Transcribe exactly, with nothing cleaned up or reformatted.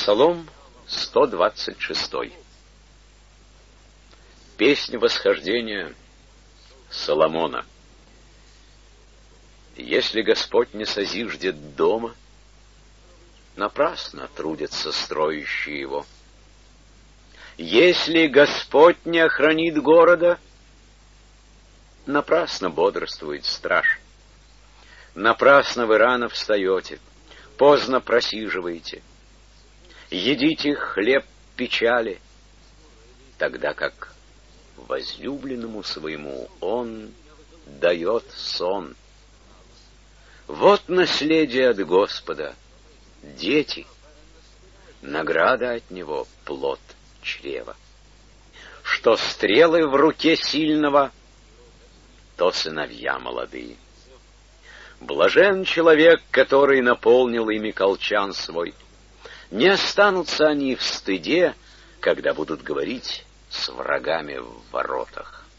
Псалом сто двадцать шесть. Песня восхождения Соломона. Если Господь не созиждет дома, напрасно трудятся строящие его. Если Господь не охранит города, напрасно бодрствует страж. Напрасно вы рано встаете, поздно просиживаете. Едите хлеб печали, тогда как возлюбленному своему он дает сон. Вот наследие от Господа, дети, награда от Него — плод чрева. Что стрелы в руке сильного, то сыновья молодые. Блажен человек, который наполнил ими колчан свой. Не останутся они в стыде, когда будут говорить с врагами в воротах.